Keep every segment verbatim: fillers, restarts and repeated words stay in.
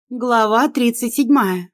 Глава тридцать седьмая.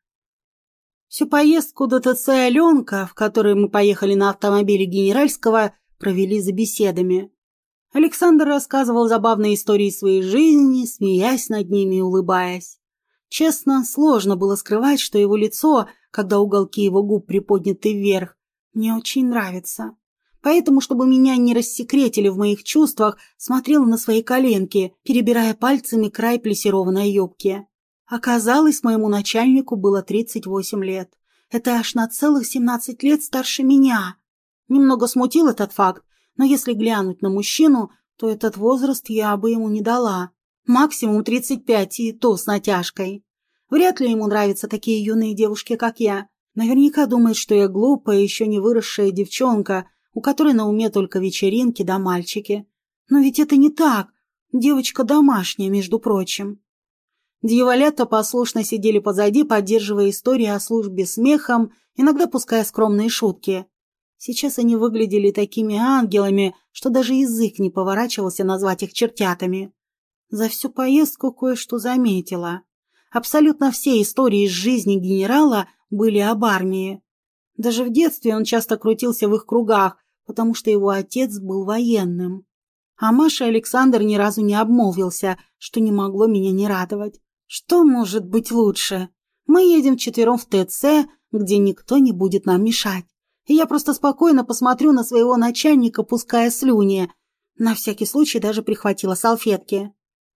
Всю поездку до ТЦ «Аленка», в которой мы поехали на автомобиле Генеральского, провели за беседами. Александр рассказывал забавные истории своей жизни, смеясь над ними и улыбаясь. Честно, сложно было скрывать, что его лицо, когда уголки его губ приподняты вверх, мне очень нравится. Поэтому, чтобы меня не рассекретили в моих чувствах, смотрела на свои коленки, перебирая пальцами край плессированной юбки. Оказалось, моему начальнику было тридцать восемь лет. Это аж на целых семнадцать лет старше меня. Немного смутил этот факт, но если глянуть на мужчину, то этот возраст я бы ему не дала. Максимум тридцать пять, и то с натяжкой. Вряд ли ему нравятся такие юные девушки, как я. Наверняка думает, что я глупая, еще не выросшая девчонка, у которой на уме только вечеринки да мальчики. Но ведь это не так. Девочка домашняя, между прочим. Дьяволята послушно сидели позади, поддерживая истории о службе смехом, иногда пуская скромные шутки. Сейчас они выглядели такими ангелами, что даже язык не поворачивался назвать их чертятами. За всю поездку кое-что заметила. Абсолютно все истории из жизни генерала были об армии. Даже в детстве он часто крутился в их кругах, потому что его отец был военным. А Маша и Александр ни разу не обмолвился, что не могло меня не радовать. Что может быть лучше? Мы едем вчетвером в ТЦ, где никто не будет нам мешать. И я просто спокойно посмотрю на своего начальника, пуская слюни. На всякий случай даже прихватила салфетки.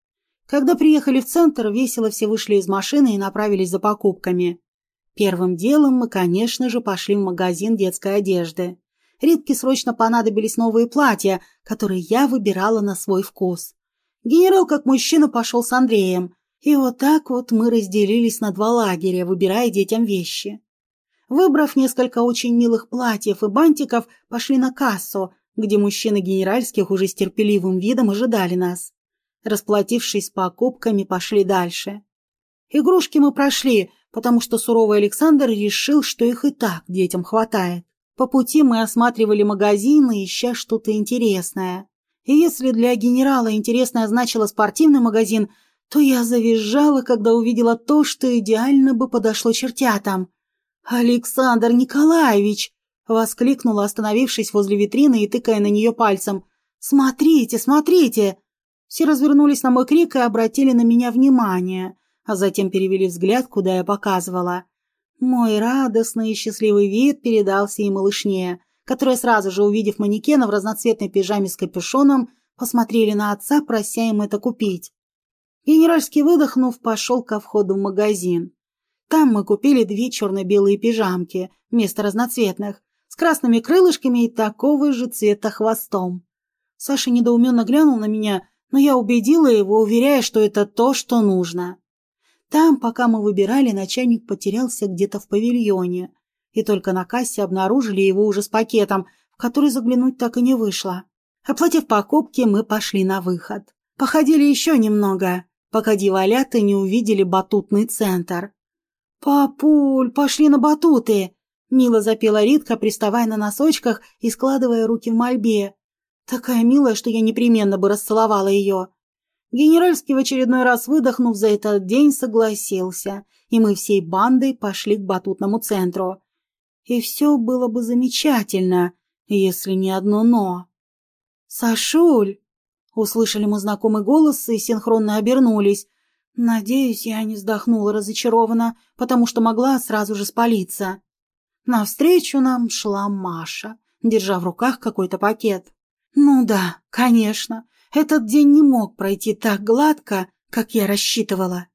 Когда приехали в центр, весело все вышли из машины и направились за покупками. Первым делом мы, конечно же, пошли в магазин детской одежды. Ритке срочно понадобились новые платья, которые я выбирала на свой вкус. Генерал, как мужчина, пошел с Андреем. И вот так вот мы разделились на два лагеря, выбирая детям вещи. Выбрав несколько очень милых платьев и бантиков, пошли на кассу, где мужчины генеральских уже с терпеливым видом ожидали нас. Расплатившись с покупками, пошли дальше. Игрушки мы прошли, потому что суровый Александр решил, что их и так детям хватает. По пути мы осматривали магазины, ища что-то интересное. И если для генерала интересное значило спортивный магазин, то я завизжала, когда увидела то, что идеально бы подошло чертятам. «Александр Николаевич!» — воскликнула, остановившись возле витрины и тыкая на нее пальцем. «Смотрите, смотрите!» Все развернулись на мой крик и обратили на меня внимание, а затем перевели взгляд, куда я показывала. Мой радостный и счастливый вид передался и малышне, которая, сразу же увидев манекена в разноцветной пижаме с капюшоном, посмотрели на отца, прося им это купить. Генеральский, выдохнув, пошел ко входу в магазин. Там мы купили две черно-белые пижамки вместо разноцветных, с красными крылышками и такого же цвета хвостом. Саша недоуменно глянул на меня, но я убедила его, уверяя, что это то, что нужно. Там, пока мы выбирали, начальник потерялся где-то в павильоне, и только на кассе обнаружили его уже с пакетом, в который заглянуть так и не вышло. Оплатив покупки, мы пошли на выход. Походили еще немного, пока дьяволята не увидели батутный центр. «Папуль, пошли на батуты!» — мило запела Ритка, приставая на носочках и складывая руки в мольбе. Такая милая, что я непременно бы расцеловала ее. Генеральский, в очередной раз выдохнув за этот день, согласился, и мы всей бандой пошли к батутному центру. И все было бы замечательно, если не одно «но». «Сашуль!» — услышали мы знакомый голос и синхронно обернулись. Надеюсь, я не вздохнула разочарованно, потому что могла сразу же спалиться. Навстречу нам шла Маша, держа в руках какой-то пакет. Ну да, конечно, этот день не мог пройти так гладко, как я рассчитывала.